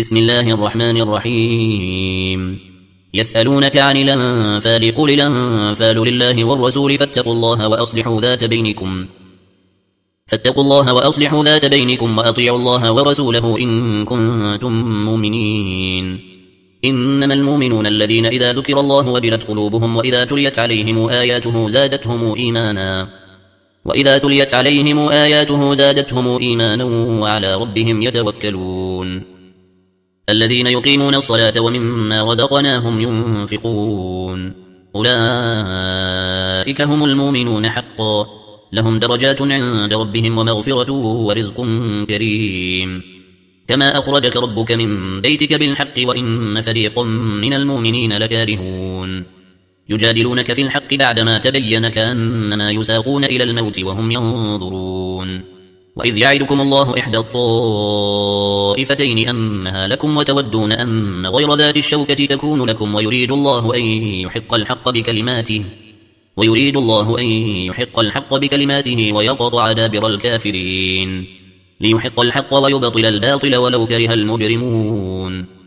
بسم الله الرحمن الرحيم يسألونك عن الأنفال قل الأنفال لله والرسول فاتقوا الله وأصلحوا ذات بينكم وأطيعوا الله ورسوله إن كنتم مؤمنين. إنما المؤمنون الذين إذا ذكر الله وجلت قلوبهم وإذا تليت عليهم آياته زادتهم إيمانا وعلى ربهم يتوكلون. الذين يقيمون الصلاة ومما رزقناهم ينفقون أولئك هم المؤمنون حقا لهم درجات عند ربهم ومغفرة ورزق كريم. كما أخرجك ربك من بيتك بالحق وإن فريقا من المؤمنين لكارهون يجادلونك في الحق بعدما تبين كأنما يساقون إلى الموت وهم ينظرون. وإذ يعدكم الله إحدى الطائفتين أنها لكم وتودون أن غير ذات الشوكة تكون لكم ويريد الله أن يحق الحق بكلماته ويقطع دابر الكافرين ليحق الحق ويبطل الباطل ولو كره المجرمون.